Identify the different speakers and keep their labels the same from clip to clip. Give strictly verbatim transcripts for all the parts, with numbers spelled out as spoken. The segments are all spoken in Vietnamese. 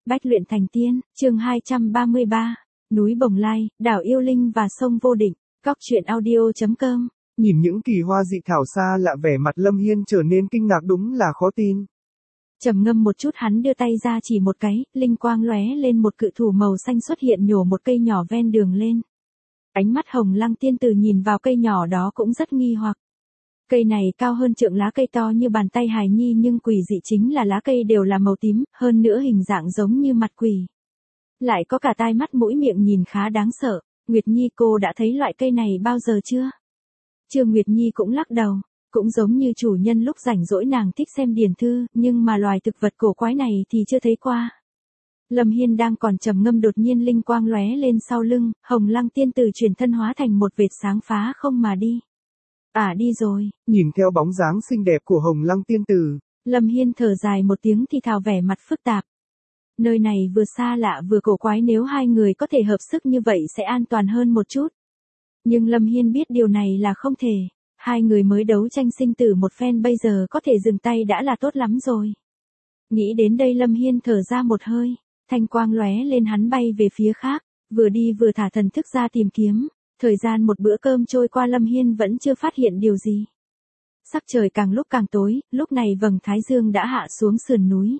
Speaker 1: Bách luyện thành tiên, chương hai trăm ba mươi ba, núi Bồng Lai, đảo Yêu Linh và sông Vô Định, Cóc truyện audio.com.
Speaker 2: Nhìn những kỳ hoa dị thảo xa lạ, vẻ mặt Lâm Hiên trở nên kinh ngạc, đúng là khó tin.
Speaker 1: Trầm ngâm một chút, hắn đưa tay ra chỉ một cái, linh quang lóe lên, một cự thủ màu xanh xuất hiện nhổ một cây nhỏ ven đường lên. Ánh mắt Hồng Lăng tiên tử nhìn vào cây nhỏ đó cũng rất nghi hoặc. Cây này cao hơn trượng, lá cây to như bàn tay hài nhi, nhưng quỷ dị chính là lá cây đều là màu tím, hơn nữa hình dạng giống như mặt quỷ. Lại có cả tai mắt mũi miệng, nhìn khá đáng sợ. Nguyệt Nhi, cô đã thấy loại cây này bao giờ chưa? Trương Nguyệt Nhi cũng lắc đầu, cũng giống như chủ nhân lúc rảnh rỗi nàng thích xem điển thư, nhưng mà loài thực vật cổ quái này thì chưa thấy qua. Lâm Hiên đang còn trầm ngâm, đột nhiên linh quang lóe lên sau lưng, Hồng Lăng tiên tử chuyển thân hóa thành một vệt sáng phá không mà đi. À, đi rồi.
Speaker 2: Nhìn theo bóng dáng xinh đẹp của Hồng Lăng tiên tử,
Speaker 1: Lâm Hiên thở dài một tiếng thì thào, vẻ mặt phức tạp. Nơi này vừa xa lạ vừa cổ quái, nếu hai người có thể hợp sức như vậy sẽ an toàn hơn một chút. Nhưng Lâm Hiên biết điều này là không thể. Hai người mới đấu tranh sinh tử một phen, bây giờ có thể dừng tay đã là tốt lắm rồi. Nghĩ đến đây Lâm Hiên thở ra một hơi, thanh quang lóe lên, hắn bay về phía khác, vừa đi vừa thả thần thức ra tìm kiếm. Thời gian một bữa cơm trôi qua, Lâm Hiên vẫn chưa phát hiện điều gì. Sắc trời càng lúc càng tối, lúc này vầng thái dương đã hạ xuống sườn núi.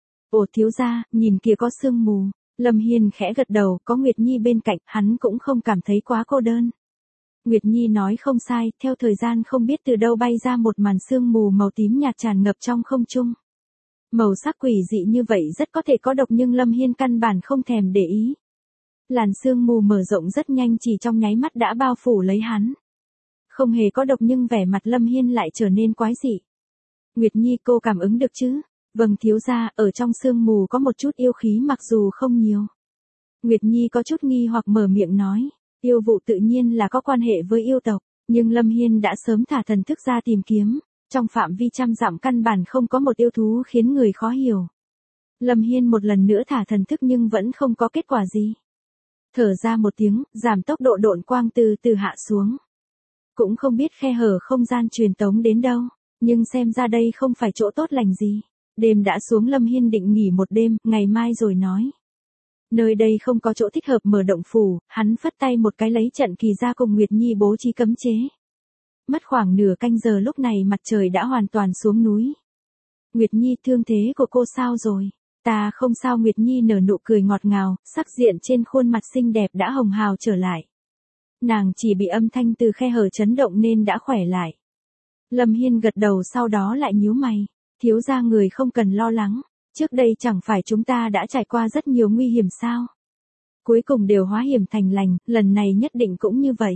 Speaker 1: Ồ thiếu gia, nhìn kìa có sương mù. Lâm Hiên khẽ gật đầu, có Nguyệt Nhi bên cạnh, hắn cũng không cảm thấy quá cô đơn. Nguyệt Nhi nói không sai, theo thời gian không biết từ đâu bay ra một màn sương mù màu tím nhạt tràn ngập trong không trung. Màu sắc quỷ dị như vậy rất có thể có độc, nhưng Lâm Hiên căn bản không thèm để ý. Làn sương mù mở rộng rất nhanh, chỉ trong nháy mắt đã bao phủ lấy hắn. Không hề có độc nhưng vẻ mặt Lâm Hiên lại trở nên quái dị. Nguyệt Nhi, cô cảm ứng được chứ? Vâng thiếu gia, ở trong sương mù có một chút yêu khí mặc dù không nhiều. Nguyệt Nhi có chút nghi hoặc mở miệng nói, yêu vụ tự nhiên là có quan hệ với yêu tộc, nhưng Lâm Hiên đã sớm thả thần thức ra tìm kiếm, trong phạm vi trăm dặm căn bản không có một yêu thú khiến người khó hiểu. Lâm Hiên một lần nữa thả thần thức nhưng vẫn không có kết quả gì. Thở ra một tiếng, giảm tốc độ, độn quang từ từ hạ xuống. Cũng không biết khe hở không gian truyền tống đến đâu, nhưng xem ra đây không phải chỗ tốt lành gì. Đêm đã xuống, Lâm Hiên định nghỉ một đêm, ngày mai rồi nói. Nơi đây không có chỗ thích hợp mở động phủ, hắn phất tay một cái lấy trận kỳ ra cùng Nguyệt Nhi bố trí cấm chế. Mất khoảng nửa canh giờ, lúc này mặt trời đã hoàn toàn xuống núi. Nguyệt Nhi, thương thế của cô sao rồi? Ta không sao. Nguyệt Nhi nở nụ cười ngọt ngào, sắc diện trên khuôn mặt xinh đẹp đã hồng hào trở lại. Nàng chỉ bị âm thanh từ khe hở chấn động nên đã khỏe lại. Lâm Hiên gật đầu, sau đó lại nhíu mày. Thiếu gia, người không cần lo lắng, trước đây chẳng phải chúng ta đã trải qua rất nhiều nguy hiểm sao? Cuối cùng đều hóa hiểm thành lành, lần này nhất định cũng như vậy.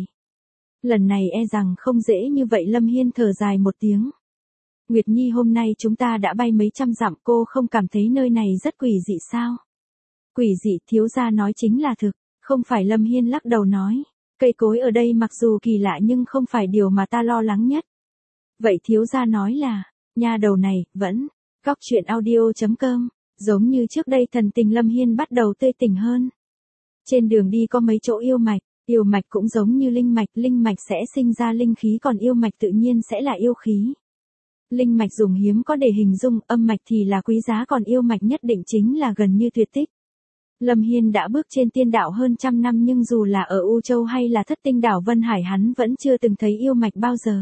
Speaker 1: Lần này e rằng không dễ như vậy. Lâm Hiên thở dài một tiếng. Nguyệt Nhi, hôm nay chúng ta đã bay mấy trăm dặm, cô không cảm thấy nơi này rất quỷ dị sao? Quỷ dị, thiếu gia nói chính là thực, không phải. Lâm Hiên lắc đầu nói, cây cối ở đây mặc dù kỳ lạ nhưng không phải điều mà ta lo lắng nhất. Vậy thiếu gia nói là, nha đầu này, vẫn, Cóc truyện audio.com, giống như trước đây thần tình Lâm Hiên bắt đầu tươi tỉnh hơn. Trên đường đi có mấy chỗ yêu mạch, yêu mạch cũng giống như linh mạch, linh mạch sẽ sinh ra linh khí, còn yêu mạch tự nhiên sẽ là yêu khí. Linh mạch dùng hiếm có để hình dung, âm mạch thì là quý giá, còn yêu mạch nhất định chính là gần như tuyệt tích. Lâm Hiên đã bước trên tiên đạo hơn trăm năm, nhưng dù là ở U Châu hay là Thất Tinh đảo Vân Hải, hắn vẫn chưa từng thấy yêu mạch bao giờ.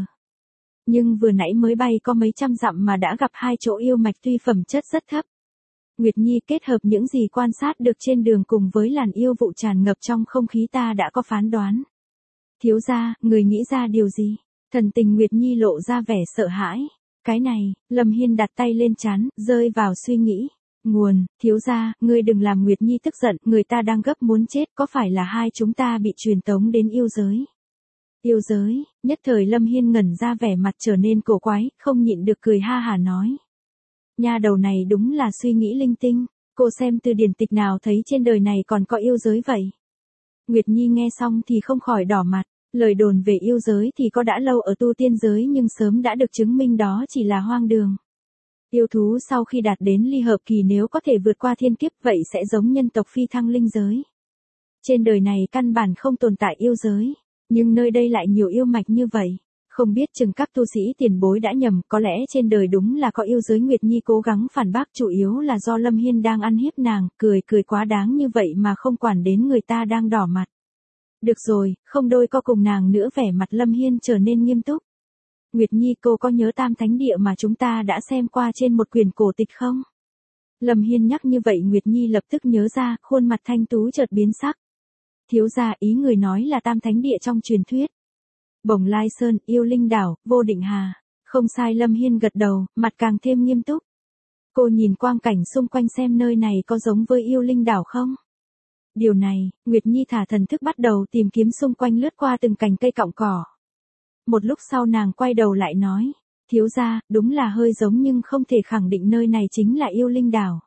Speaker 1: Nhưng vừa nãy mới bay có mấy trăm dặm mà đã gặp hai chỗ yêu mạch, tuy phẩm chất rất thấp. Nguyệt Nhi, kết hợp những gì quan sát được trên đường cùng với làn yêu vụ tràn ngập trong không khí, ta đã có phán đoán. Thiếu gia, người nghĩ ra điều gì? Thần tình Nguyệt Nhi lộ ra vẻ sợ hãi. Cái này, Lâm Hiên đặt tay lên trán, rơi vào suy nghĩ. Nguồn, thiếu gia, ngươi đừng làm Nguyệt Nhi tức giận, người ta đang gấp muốn chết, có phải là hai chúng ta bị truyền tống đến yêu giới? Yêu giới, nhất thời Lâm Hiên ngẩn ra, vẻ mặt trở nên cổ quái, không nhịn được cười ha hả nói. Nha đầu này đúng là suy nghĩ linh tinh, cô xem từ điển tịch nào thấy trên đời này còn có yêu giới vậy? Nguyệt Nhi nghe xong thì không khỏi đỏ mặt, lời đồn về yêu giới thì có đã lâu ở tu tiên giới, nhưng sớm đã được chứng minh đó chỉ là hoang đường. Yêu thú sau khi đạt đến ly hợp kỳ nếu có thể vượt qua thiên kiếp vậy sẽ giống nhân tộc phi thăng linh giới. Trên đời này căn bản không tồn tại yêu giới, nhưng nơi đây lại nhiều yêu mạch như vậy. Không biết chừng các tu sĩ tiền bối đã nhầm, có lẽ trên đời đúng là có yêu giới. Nguyệt Nhi cố gắng phản bác, chủ yếu là do Lâm Hiên đang ăn hiếp nàng, cười cười quá đáng như vậy mà không quản đến người ta đang đỏ mặt. Được rồi, không đôi co cùng nàng nữa. Vẻ mặt Lâm Hiên trở nên nghiêm túc. Nguyệt Nhi, cô có nhớ Tam Thánh Địa mà chúng ta đã xem qua trên một quyển cổ tịch không? Lâm Hiên nhắc như vậy Nguyệt Nhi lập tức nhớ ra, khuôn mặt thanh tú chợt biến sắc. Thiếu gia, ý người nói là Tam Thánh Địa trong truyền thuyết. Bồng Lai Sơn, Yêu Linh Đảo, Vô Định Hà. Không sai, Lâm Hiên gật đầu, mặt càng thêm nghiêm túc. Cô nhìn quang cảnh xung quanh xem nơi này có giống với Yêu Linh Đảo không? Điều này, Nguyệt Nhi thả thần thức bắt đầu tìm kiếm xung quanh, lướt qua từng cành cây cọng cỏ. Một lúc sau nàng quay đầu lại nói, thiếu gia, đúng là hơi giống nhưng không thể khẳng định nơi này chính là Yêu Linh Đảo.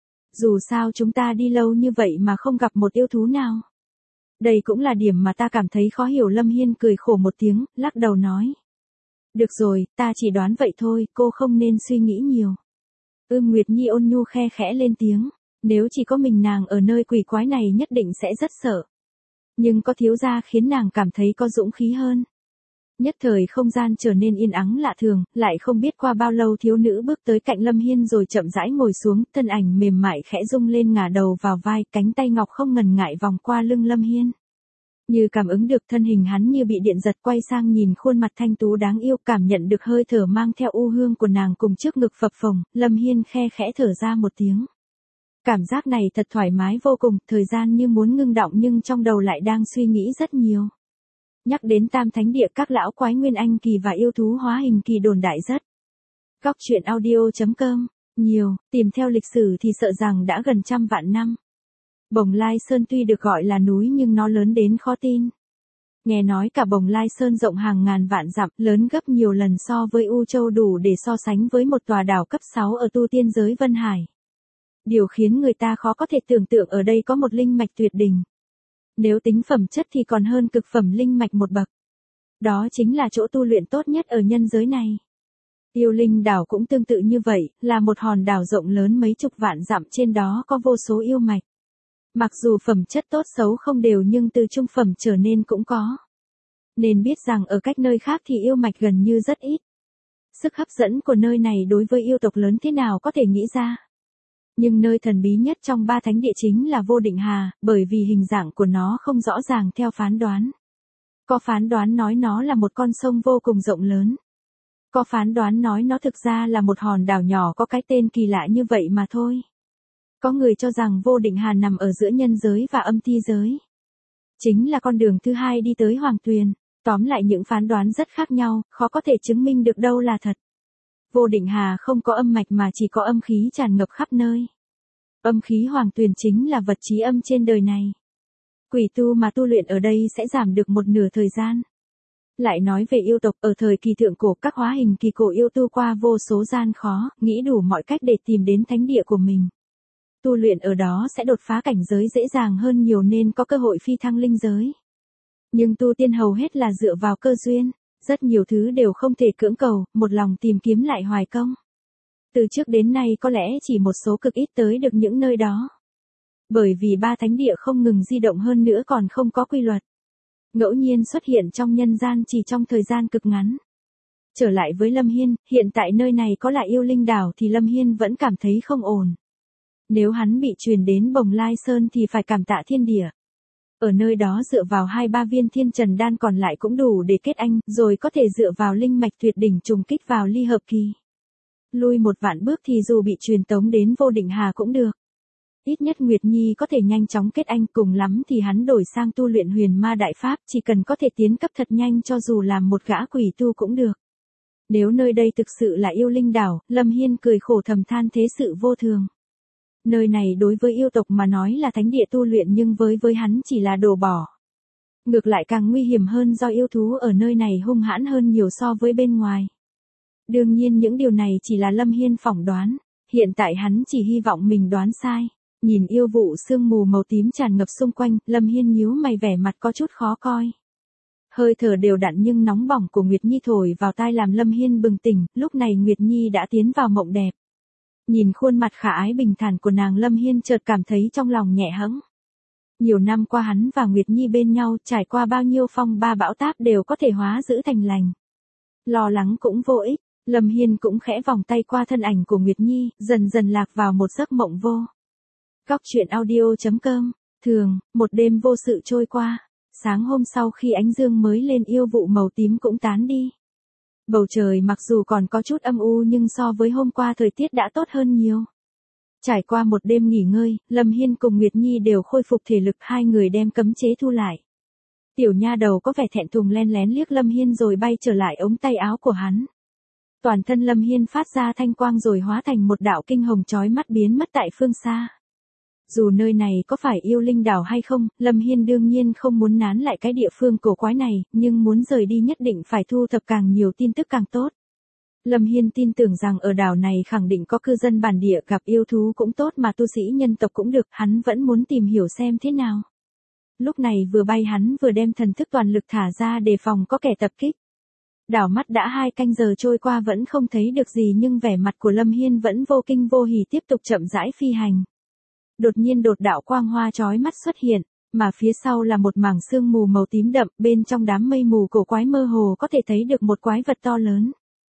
Speaker 1: Dù sao chúng ta đi lâu như vậy mà không gặp một yêu thú nào. Đây cũng là điểm mà ta cảm thấy khó hiểu. Lâm Hiên cười khổ một tiếng, lắc đầu nói. Được rồi, ta chỉ đoán vậy thôi, cô không nên suy nghĩ nhiều. Ưm Nguyệt Nhi ôn nhu khe khẽ lên tiếng, nếu chỉ có mình nàng ở nơi quỷ quái này nhất định sẽ rất sợ. Nhưng có thiếu gia khiến nàng cảm thấy có dũng khí hơn. Nhất thời không gian trở nên yên ắng lạ thường, lại không biết qua bao lâu thiếu nữ bước tới cạnh Lâm Hiên rồi chậm rãi ngồi xuống, thân ảnh mềm mại khẽ rung lên ngả đầu vào vai, cánh tay ngọc không ngần ngại vòng qua lưng Lâm Hiên. Như cảm ứng được thân hình hắn như bị điện giật, quay sang nhìn khuôn mặt thanh tú đáng yêu, cảm nhận được hơi thở mang theo u hương của nàng cùng trước ngực phập phồng, Lâm Hiên khe khẽ thở ra một tiếng. Cảm giác này thật thoải mái vô cùng, thời gian như muốn ngưng đọng nhưng trong đầu lại đang suy nghĩ rất nhiều. Nhắc đến Tam Thánh Địa, các lão quái nguyên anh kỳ và yêu thú hóa hình kỳ đồn đại rất. Góc truyện audio chấm com, nhiều, tìm theo lịch sử thì sợ rằng đã gần trăm vạn năm. Bồng Lai Sơn tuy được gọi là núi nhưng nó lớn đến khó tin. Nghe nói cả Bồng Lai Sơn rộng hàng ngàn vạn dặm, lớn gấp nhiều lần so với U Châu, đủ để so sánh với một tòa đảo cấp sáu ở tu tiên giới Vân Hải. Điều khiến người ta khó có thể tưởng tượng ở đây có một linh mạch tuyệt đỉnh. Nếu tính phẩm chất thì còn hơn cực phẩm linh mạch một bậc. Đó chính là chỗ tu luyện tốt nhất ở nhân giới này. Yêu Linh Đảo cũng tương tự như vậy, là một hòn đảo rộng lớn mấy chục vạn dặm, trên đó có vô số yêu mạch. Mặc dù phẩm chất tốt xấu không đều nhưng từ trung phẩm trở nên cũng có. Nên biết rằng ở cách nơi khác thì yêu mạch gần như rất ít. Sức hấp dẫn của nơi này đối với yêu tộc lớn thế nào có thể nghĩ ra. Nhưng nơi thần bí nhất trong ba thánh địa chính là Vô Định Hà, bởi vì hình dạng của nó không rõ ràng theo phán đoán. Có phán đoán nói nó là một con sông vô cùng rộng lớn. Có phán đoán nói nó thực ra là một hòn đảo nhỏ có cái tên kỳ lạ như vậy mà thôi. Có người cho rằng Vô Định Hà nằm ở giữa nhân giới và âm ti giới. Chính là con đường thứ hai đi tới Hoàng Tuyền. Tóm lại những phán đoán rất khác nhau, khó có thể chứng minh được đâu là thật. Vô Định Hà không có âm mạch mà chỉ có âm khí tràn ngập khắp nơi. Âm khí Hoàng Tuyền chính là vật trí âm trên đời này. Quỷ tu mà tu luyện ở đây sẽ giảm được một nửa thời gian. Lại nói về yêu tộc, ở thời kỳ thượng cổ các hóa hình kỳ cổ yêu tu qua vô số gian khó, nghĩ đủ mọi cách để tìm đến thánh địa của mình. Tu luyện ở đó sẽ đột phá cảnh giới dễ dàng hơn nhiều nên có cơ hội phi thăng linh giới. Nhưng tu tiên hầu hết là dựa vào cơ duyên, rất nhiều thứ đều không thể cưỡng cầu, một lòng tìm kiếm lại hoài công. Từ trước đến nay có lẽ chỉ một số cực ít tới được những nơi đó. Bởi vì ba thánh địa không ngừng di động, hơn nữa còn không có quy luật. Ngẫu nhiên xuất hiện trong nhân gian chỉ trong thời gian cực ngắn. Trở lại với Lâm Hiên, hiện tại nơi này có lại Yêu Linh Đảo thì Lâm Hiên vẫn cảm thấy không ổn. Nếu hắn bị truyền đến Bồng Lai Sơn thì phải cảm tạ thiên địa. Ở nơi đó dựa vào hai ba viên thiên trần đan còn lại cũng đủ để kết anh, rồi có thể dựa vào linh mạch tuyệt đỉnh trùng kích vào ly hợp kỳ. Lui một vạn bước thì dù bị truyền tống đến Vô Định Hà cũng được. Ít nhất Nguyệt Nhi có thể nhanh chóng kết anh, cùng lắm thì hắn đổi sang tu luyện huyền ma đại pháp, chỉ cần có thể tiến cấp thật nhanh cho dù làm một gã quỷ tu cũng được. Nếu nơi đây thực sự là Yêu Linh Đảo, Lâm Hiên cười khổ thầm than thế sự vô thường. Nơi này đối với yêu tộc mà nói là thánh địa tu luyện nhưng với với hắn chỉ là đồ bỏ. Ngược lại càng nguy hiểm hơn do yêu thú ở nơi này hung hãn hơn nhiều so với bên ngoài. Đương nhiên những điều này chỉ là Lâm Hiên phỏng đoán, hiện tại hắn chỉ hy vọng mình đoán sai. Nhìn yêu vụ sương mù màu tím tràn ngập xung quanh, Lâm Hiên nhíu mày, vẻ mặt có chút khó coi. Hơi thở đều đặn nhưng nóng bỏng của Nguyệt Nhi thổi vào tai làm Lâm Hiên bừng tỉnh, lúc này Nguyệt Nhi đã tiến vào mộng đẹp. Nhìn khuôn mặt khả ái bình thản của nàng, Lâm Hiên chợt cảm thấy trong lòng nhẹ hẫng. Nhiều năm qua hắn và Nguyệt Nhi bên nhau, trải qua bao nhiêu phong ba bão táp đều có thể hóa dữ thành lành. Lo lắng cũng vô ích, Lâm Hiên cũng khẽ vòng tay qua thân ảnh của Nguyệt Nhi, dần dần lạc vào một giấc mộng vô. Góc truyện audio chấm com, thường, một đêm vô sự trôi qua, sáng hôm sau khi ánh dương mới lên yêu vụ màu tím cũng tán đi. Bầu trời mặc dù còn có chút âm u nhưng so với hôm qua thời tiết đã tốt hơn nhiều. Trải qua một đêm nghỉ ngơi, Lâm Hiên cùng Nguyệt Nhi đều khôi phục thể lực, hai người đem cấm chế thu lại. Tiểu nha đầu có vẻ thẹn thùng len lén liếc Lâm Hiên rồi bay trở lại ống tay áo của hắn. Toàn thân Lâm Hiên phát ra thanh quang rồi hóa thành một đạo kinh hồng chói mắt biến mất tại phương xa. Dù nơi này có phải yêu linh đảo hay không, Lâm Hiên đương nhiên không muốn nán lại cái địa phương cổ quái này, nhưng muốn rời đi nhất định phải thu thập càng nhiều tin tức càng tốt. Lâm Hiên tin tưởng rằng ở đảo này khẳng định có cư dân bản địa, gặp yêu thú cũng tốt mà tu sĩ nhân tộc cũng được, hắn vẫn muốn tìm hiểu xem thế nào. Lúc này vừa bay hắn vừa đem thần thức toàn lực thả ra đề phòng có kẻ tập kích. Đảo mắt đã hai canh giờ trôi qua vẫn không thấy được gì nhưng vẻ mặt của Lâm Hiên vẫn vô kinh vô hỉ tiếp tục chậm rãi phi hành. Đột nhiên đột đạo quang hoa chói mắt xuất hiện, mà phía sau là một mảng sương mù màu tím đậm, bên trong đám mây mù cổ quái mơ hồ có thể thấy được một quái vật to lớn.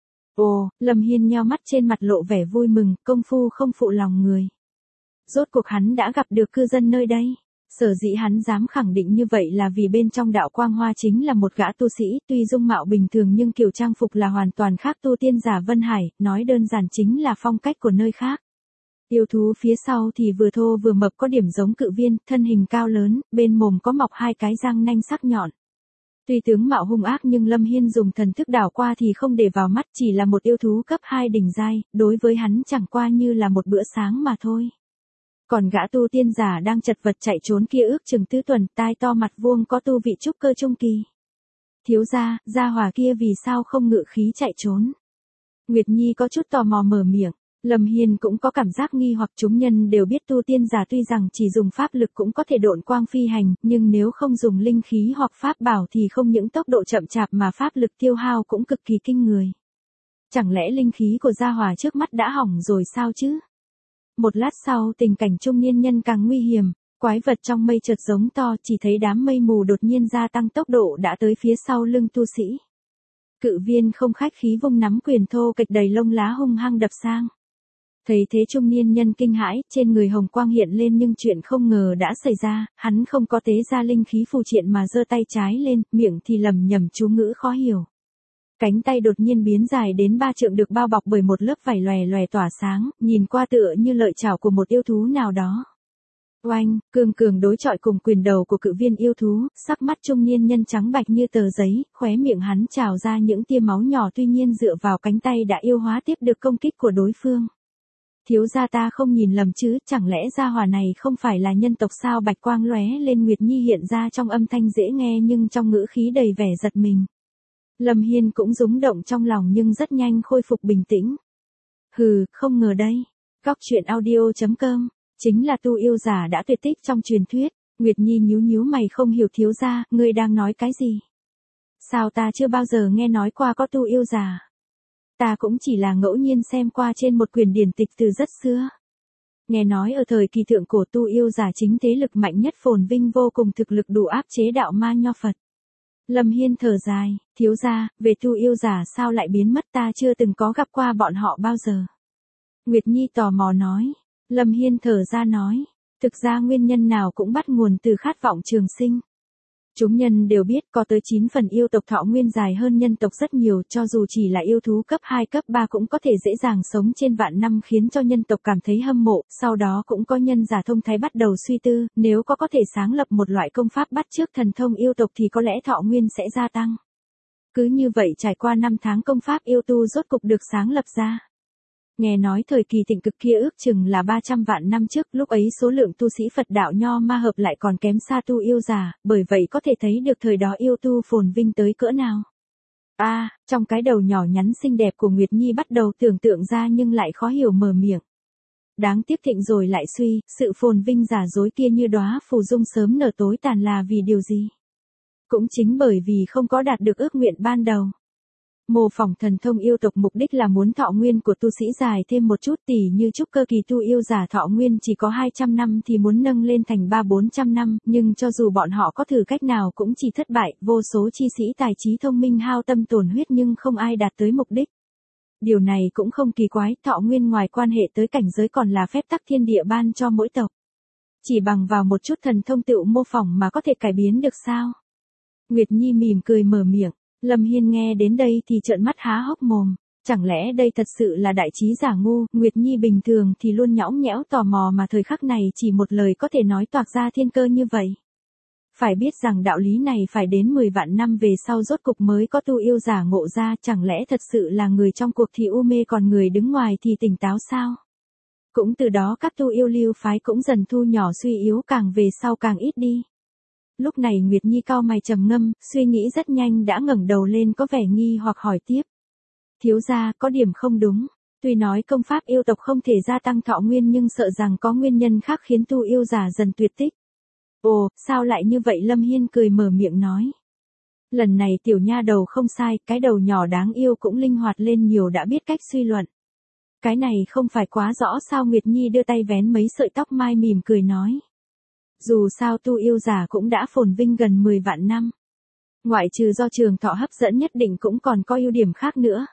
Speaker 1: Ồ, Lâm Hiên nheo mắt trên mặt lộ vẻ vui mừng, công phu không phụ lòng người. Rốt cuộc hắn đã gặp được cư dân nơi đây. Sở dĩ hắn dám khẳng định như vậy là vì bên trong đạo quang hoa chính là một gã tu sĩ, tuy dung mạo bình thường nhưng kiểu trang phục là hoàn toàn khác, tu tiên giả Vân Hải, nói đơn giản chính là phong cách của nơi khác. Yêu thú phía sau thì vừa thô vừa mập, có điểm giống cự viên, thân hình cao lớn, bên mồm có mọc hai cái răng nanh sắc nhọn. Tuy tướng mạo hung ác nhưng Lâm Hiên dùng thần thức đảo qua thì không để vào mắt, chỉ là một yêu thú cấp hai đỉnh giai, đối với hắn chẳng qua như là một bữa sáng mà thôi. Còn gã tu tiên giả đang chật vật chạy trốn kia ước chừng tứ tuần, tai to mặt vuông, có tu vị trúc cơ trung kỳ. Thiếu gia, gia hỏa kia vì sao không ngự khí chạy trốn? Nguyệt Nhi có chút tò mò mở miệng. Lâm Hiên cũng có cảm giác nghi hoặc, chúng nhân đều biết tu tiên giả tuy rằng chỉ dùng pháp lực cũng có thể độn quang phi hành, nhưng nếu không dùng linh khí hoặc pháp bảo thì không những tốc độ chậm chạp mà pháp lực tiêu hao cũng cực kỳ kinh người. Chẳng lẽ linh khí của gia hỏa trước mắt đã hỏng rồi sao chứ? Một lát sau tình cảnh trung niên nhân càng nguy hiểm, quái vật trong mây chợt giống to, chỉ thấy đám mây mù đột nhiên gia tăng tốc độ đã tới phía sau lưng tu sĩ. Cự viên không khách khí vung nắm quyền thô kịch đầy lông lá hung hăng đập sang. Thấy thế trung niên nhân kinh hãi, trên người hồng quang hiện lên nhưng chuyện không ngờ đã xảy ra, hắn không có tế ra linh khí phù triện mà giơ tay trái lên, miệng thì lầm nhầm chú ngữ khó hiểu. Cánh tay đột nhiên biến dài đến ba trượng, được bao bọc bởi một lớp vảy lòe lòe tỏa sáng, nhìn qua tựa như lợi chảo của một yêu thú nào đó. Oanh, cường cường đối chọi cùng quyền đầu của cự viên yêu thú, sắc mắt trung niên nhân trắng bạch như tờ giấy, khóe miệng hắn trào ra những tia máu nhỏ, tuy nhiên dựa vào cánh tay đã yêu hóa tiếp được công kích của đối phương. Thiếu gia ta không nhìn lầm chứ, chẳng lẽ gia hỏa này không phải là nhân tộc sao? Bạch quang lóe lên, Nguyệt Nhi hiện ra trong âm thanh dễ nghe nhưng trong ngữ khí đầy vẻ giật mình. Lâm Hiên cũng rúng động trong lòng nhưng rất nhanh khôi phục bình tĩnh. Hừ, không ngờ đây. Góc truyện audio chấm com, chính là tu yêu giả đã tuyệt tích trong truyền thuyết. Nguyệt Nhi nhíu nhíu mày không hiểu, thiếu gia, ngươi đang nói cái gì? Sao ta chưa bao giờ nghe nói qua có tu yêu giả? Ta cũng chỉ là ngẫu nhiên xem qua trên một quyển điển tịch từ rất xưa. Nghe nói ở thời kỳ thượng cổ tu yêu giả chính thế lực mạnh nhất, phồn vinh vô cùng, thực lực đủ áp chế đạo ma nho Phật. Lâm Hiên thở dài, thiếu gia, về tu yêu giả sao lại biến mất, ta chưa từng có gặp qua bọn họ bao giờ. Nguyệt Nhi tò mò nói. Lâm Hiên thở ra nói, thực ra nguyên nhân nào cũng bắt nguồn từ khát vọng trường sinh. Chúng nhân đều biết có tới chín phần yêu tộc thọ nguyên dài hơn nhân tộc rất nhiều, cho dù chỉ là yêu thú cấp hai cấp ba cũng có thể dễ dàng sống trên vạn năm, khiến cho nhân tộc cảm thấy hâm mộ. Sau đó cũng có nhân giả thông thái bắt đầu suy tư, nếu có có thể sáng lập một loại công pháp bắt chước thần thông yêu tộc thì có lẽ thọ nguyên sẽ gia tăng. Cứ như vậy trải qua năm tháng công pháp yêu tu rốt cục được sáng lập ra. Nghe nói thời kỳ thịnh cực kia ước chừng là ba trăm vạn năm trước, lúc ấy số lượng tu sĩ Phật đạo nho ma hợp lại còn kém xa tu yêu giả, bởi vậy có thể thấy được thời đó yêu tu phồn vinh tới cỡ nào. A, à, trong cái đầu nhỏ nhắn xinh đẹp của Nguyệt Nhi bắt đầu tưởng tượng ra nhưng lại khó hiểu mở miệng. Đáng tiếc thịnh rồi lại suy, sự phồn vinh giả dối kia như đóa phù dung sớm nở tối tàn là vì điều gì? Cũng chính bởi vì không có đạt được ước nguyện ban đầu. Mô phỏng thần thông yêu tộc mục đích là muốn thọ nguyên của tu sĩ dài thêm một chút, tỉ như trúc cơ kỳ tu yêu giả thọ nguyên chỉ có hai trăm năm thì muốn nâng lên thành ba bốn trăm năm, nhưng cho dù bọn họ có thử cách nào cũng chỉ thất bại, vô số chi sĩ tài trí thông minh hao tâm tổn huyết nhưng không ai đạt tới mục đích. Điều này cũng không kỳ quái, thọ nguyên ngoài quan hệ tới cảnh giới còn là phép tắc thiên địa ban cho mỗi tộc. Chỉ bằng vào một chút thần thông tựu mô phỏng mà có thể cải biến được sao? Nguyệt Nhi mỉm cười mở miệng. Lâm Hiên nghe đến đây thì trợn mắt há hốc mồm, chẳng lẽ đây thật sự là đại trí giả ngu. Nguyệt Nhi bình thường thì luôn nhõng nhẽo tò mò mà thời khắc này chỉ một lời có thể nói toạc ra thiên cơ như vậy. Phải biết rằng đạo lý này phải đến mười vạn năm về sau rốt cục mới có tu yêu giả ngộ ra, chẳng lẽ thật sự là người trong cuộc thì u mê còn người đứng ngoài thì tỉnh táo sao? Cũng từ đó các tu yêu lưu phái cũng dần thu nhỏ suy yếu, càng về sau càng ít đi. Lúc này Nguyệt Nhi cau mày trầm ngâm, suy nghĩ rất nhanh đã ngẩng đầu lên có vẻ nghi hoặc hỏi tiếp. Thiếu gia, có điểm không đúng. Tuy nói công pháp yêu tộc không thể gia tăng thọ nguyên nhưng sợ rằng có nguyên nhân khác khiến tu yêu giả dần tuyệt tích. Ồ, sao lại như vậy? Lâm Hiên cười mở miệng nói. Lần này tiểu nha đầu không sai, cái đầu nhỏ đáng yêu cũng linh hoạt lên nhiều, đã biết cách suy luận. Cái này không phải quá rõ sao? Nguyệt Nhi đưa tay vén mấy sợi tóc mai mỉm cười nói. Dù sao tu yêu giả cũng đã phồn vinh gần mười vạn năm. Ngoại trừ do trường thọ hấp dẫn nhất định cũng còn có ưu điểm khác nữa.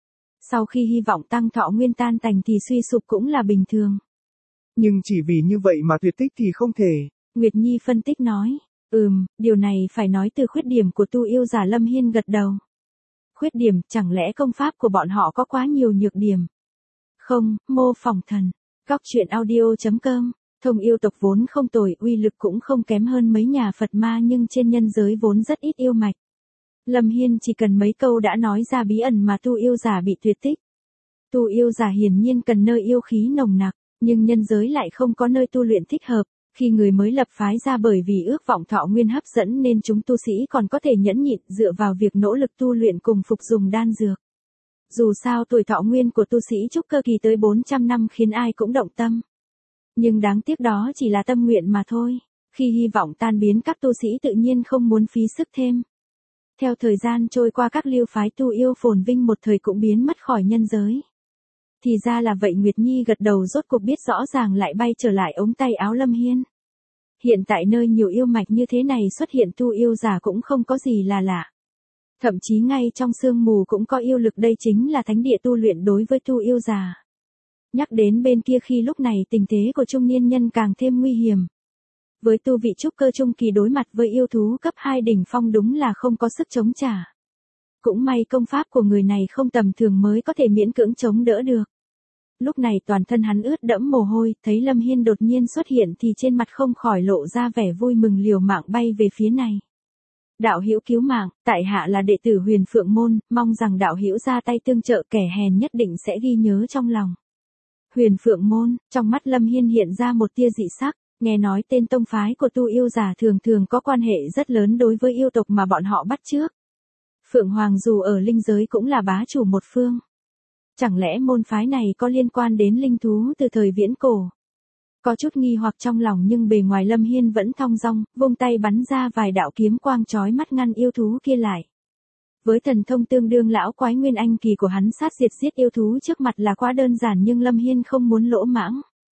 Speaker 1: Sau khi hy vọng tăng thọ nguyên tan tành thì suy sụp cũng là bình thường.
Speaker 2: Nhưng chỉ vì như vậy mà tuyệt tích thì không thể.
Speaker 1: Nguyệt Nhi phân tích nói. Ừm, điều này phải nói từ khuyết điểm của tu yêu giả. Lâm Hiên gật đầu. Khuyết điểm, chẳng lẽ công pháp của bọn họ có quá nhiều nhược điểm? Không, mô phỏng thần. Góc truyện audio chấm com. Thông yêu tộc vốn không tồi, uy lực cũng không kém hơn mấy nhà Phật ma, nhưng trên nhân giới vốn rất ít yêu mạch. Lâm Hiên chỉ cần mấy câu đã nói ra bí ẩn mà tu yêu giả bị tuyệt tích. Tu yêu giả hiển nhiên cần nơi yêu khí nồng nặc, nhưng nhân giới lại không có nơi tu luyện thích hợp. Khi người mới lập phái ra bởi vì ước vọng thọ nguyên hấp dẫn nên chúng tu sĩ còn có thể nhẫn nhịn dựa vào việc nỗ lực tu luyện cùng phục dùng đan dược. Dù sao tuổi thọ nguyên của tu sĩ trúc cơ kỳ tới bốn trăm năm khiến ai cũng động tâm. Nhưng đáng tiếc đó chỉ là tâm nguyện mà thôi. Khi hy vọng tan biến, các tu sĩ tự nhiên không muốn phí sức thêm. Theo thời gian trôi qua, các lưu phái tu yêu phồn vinh một thời cũng biến mất khỏi nhân giới. Thì ra là vậy. Nguyệt Nhi gật đầu, rốt cuộc biết rõ ràng, lại bay trở lại ống tay áo Lâm Hiên. Hiện tại nơi nhiều yêu mạch như thế này xuất hiện tu yêu giả cũng không có gì là lạ. Thậm chí ngay trong sương mù cũng có yêu lực, đây chính là thánh địa tu luyện đối với tu yêu giả. Nhắc đến bên kia, khi lúc này tình thế của trung niên nhân càng thêm nguy hiểm. Với tu vị trúc cơ trung kỳ đối mặt với yêu thú cấp hai đỉnh phong đúng là không có sức chống trả. Cũng may công pháp của người này không tầm thường mới có thể miễn cưỡng chống đỡ được. Lúc này toàn thân hắn ướt đẫm mồ hôi, thấy Lâm Hiên đột nhiên xuất hiện thì trên mặt không khỏi lộ ra vẻ vui mừng, liều mạng bay về phía này. Đạo hữu cứu mạng, tại hạ là đệ tử Huyền Phượng môn, mong rằng đạo hữu ra tay tương trợ, kẻ hèn nhất định sẽ ghi nhớ trong lòng. Huyền Phượng môn, trong mắt Lâm Hiên hiện ra một tia dị sắc, nghe nói tên tông phái của tu yêu giả thường thường có quan hệ rất lớn đối với yêu tộc mà bọn họ bắt chước. Phượng Hoàng dù ở linh giới cũng là bá chủ một phương. Chẳng lẽ môn phái này có liên quan đến linh thú từ thời viễn cổ? Có chút nghi hoặc trong lòng nhưng bề ngoài Lâm Hiên vẫn thong dong, vung tay bắn ra vài đạo kiếm quang chói mắt ngăn yêu thú kia lại. Với thần thông tương đương lão quái nguyên anh kỳ của hắn, sát diệt giết yêu thú trước mặt là quá đơn giản, nhưng Lâm Hiên không muốn lỗ mãng.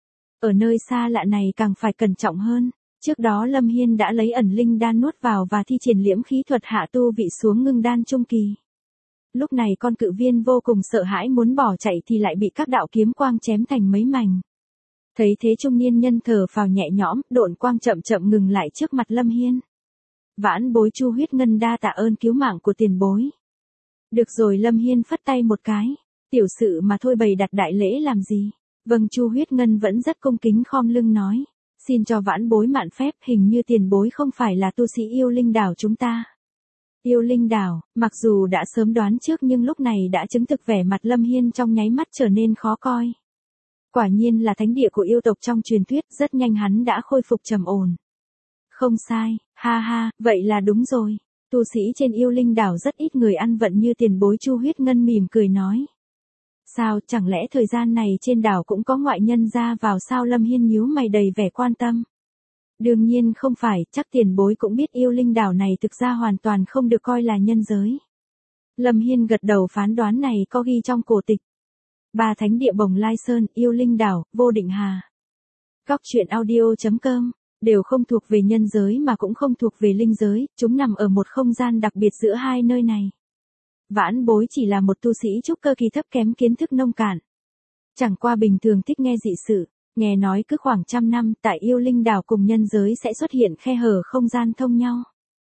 Speaker 1: Ở nơi xa lạ này càng phải cẩn trọng hơn. Trước đó Lâm Hiên đã lấy ẩn linh đan nuốt vào và thi triển liễm khí thuật hạ tu vị xuống ngưng đan trung kỳ. Lúc này con cự viên vô cùng sợ hãi, muốn bỏ chạy thì lại bị các đạo kiếm quang chém thành mấy mảnh. Thấy thế trung niên nhân thở phào nhẹ nhõm, độn quang chậm chậm ngừng lại trước mặt Lâm Hiên. Vãn bối Chu Huyết Ngân đa tạ ơn cứu mạng của tiền bối. Được rồi, Lâm Hiên phất tay một cái. Tiểu sự mà thôi, bày đặt đại lễ làm gì? Vâng, Chu Huyết Ngân vẫn rất cung kính khom lưng nói. Xin cho vãn bối mạn phép, hình như tiền bối không phải là tu sĩ yêu linh đảo chúng ta. Yêu linh đảo, mặc dù đã sớm đoán trước nhưng lúc này đã chứng thực, vẻ mặt Lâm Hiên trong nháy mắt trở nên khó coi. Quả nhiên là thánh địa của yêu tộc trong truyền thuyết, rất nhanh hắn đã khôi phục trầm ổn. Không sai, ha ha, vậy là đúng rồi. Tu sĩ trên yêu linh đảo rất ít người ăn vận như tiền bối. Chu Huyết Ngân mỉm cười nói. Sao, chẳng lẽ thời gian này trên đảo cũng có ngoại nhân ra vào sao? Lâm Hiên nhíu mày đầy vẻ quan tâm. Đương nhiên không phải, chắc tiền bối cũng biết yêu linh đảo này thực ra hoàn toàn không được coi là nhân giới. Lâm Hiên gật đầu, phán đoán này có ghi trong cổ tịch. Ba thánh địa Bồng Lai Sơn, Yêu Linh Đảo, Vô Định Hà. Cóc truyện audio chấm com, đều không thuộc về nhân giới mà cũng không thuộc về linh giới, chúng nằm ở một không gian đặc biệt giữa hai nơi này. Vãn Bối chỉ là một tu sĩ trúc cơ kỳ thấp kém kiến thức nông cạn. Chẳng qua bình thường thích nghe dị sự, nghe nói cứ khoảng trăm năm tại Yêu Linh Đảo cùng nhân giới sẽ xuất hiện khe hở không gian thông nhau.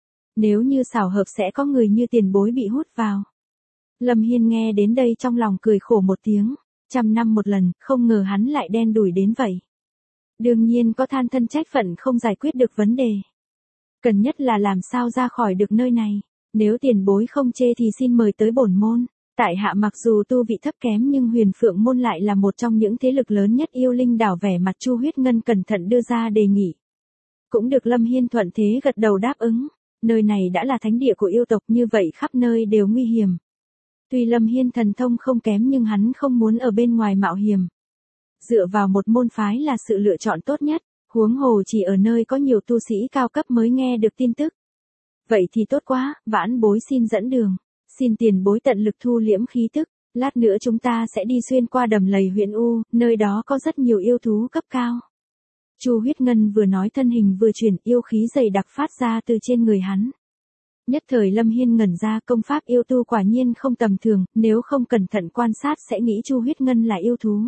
Speaker 1: Nếu như xảo hợp sẽ có người như tiền bối bị hút vào. Lâm Hiên nghe đến đây trong lòng cười khổ một tiếng, trăm năm một lần, không ngờ hắn lại đen đủi đến vậy. Đương nhiên có than thân trách phận không giải quyết được vấn đề. Cần nhất là làm sao ra khỏi được nơi này, nếu tiền bối không chê thì xin mời tới bổn môn. Tại hạ mặc dù tu vị thấp kém nhưng Huyền Phượng môn lại là một trong những thế lực lớn nhất Yêu Linh Đảo, vẻ mặt Chu Huyết Ngân cẩn thận đưa ra đề nghị. Cũng được Lâm Hiên thuận thế gật đầu đáp ứng, nơi này đã là thánh địa của yêu tộc, như vậy khắp nơi đều nguy hiểm. Tuy Lâm Hiên thần thông không kém nhưng hắn không muốn ở bên ngoài mạo hiểm. Dựa vào một môn phái là sự lựa chọn tốt nhất, huống hồ chỉ ở nơi có nhiều tu sĩ cao cấp mới nghe được tin tức. Vậy thì tốt quá, Vãn Bối xin dẫn đường. Xin tiền bối tận lực thu liễm khí tức, lát nữa chúng ta sẽ đi xuyên qua đầm lầy huyện U, nơi đó có rất nhiều yêu thú cấp cao. Chu Huyết Ngân vừa nói thân hình vừa chuyển, yêu khí dày đặc phát ra từ trên người hắn. Nhất thời Lâm Hiên ngẩn ra, công pháp yêu tu quả nhiên không tầm thường, nếu không cẩn thận quan sát sẽ nghĩ Chu Huyết Ngân là yêu thú.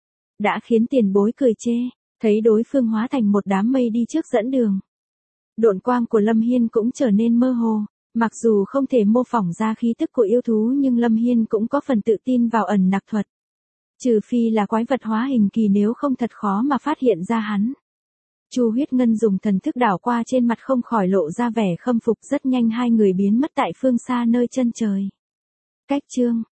Speaker 1: Đã khiến tiền bối cười chê, thấy đối phương hóa thành một đám mây đi trước dẫn đường. Độn quang của Lâm Hiên cũng trở nên mơ hồ. Mặc dù không thể mô phỏng ra khí tức của yêu thú nhưng Lâm Hiên cũng có phần tự tin vào ẩn nặc thuật. Trừ phi là quái vật hóa hình kỳ, nếu không thật khó mà phát hiện ra hắn. Chu Huyết Ngân dùng thần thức đảo qua, trên mặt không khỏi lộ ra vẻ khâm phục, rất nhanh hai người biến mất tại phương xa nơi chân trời. Cách chương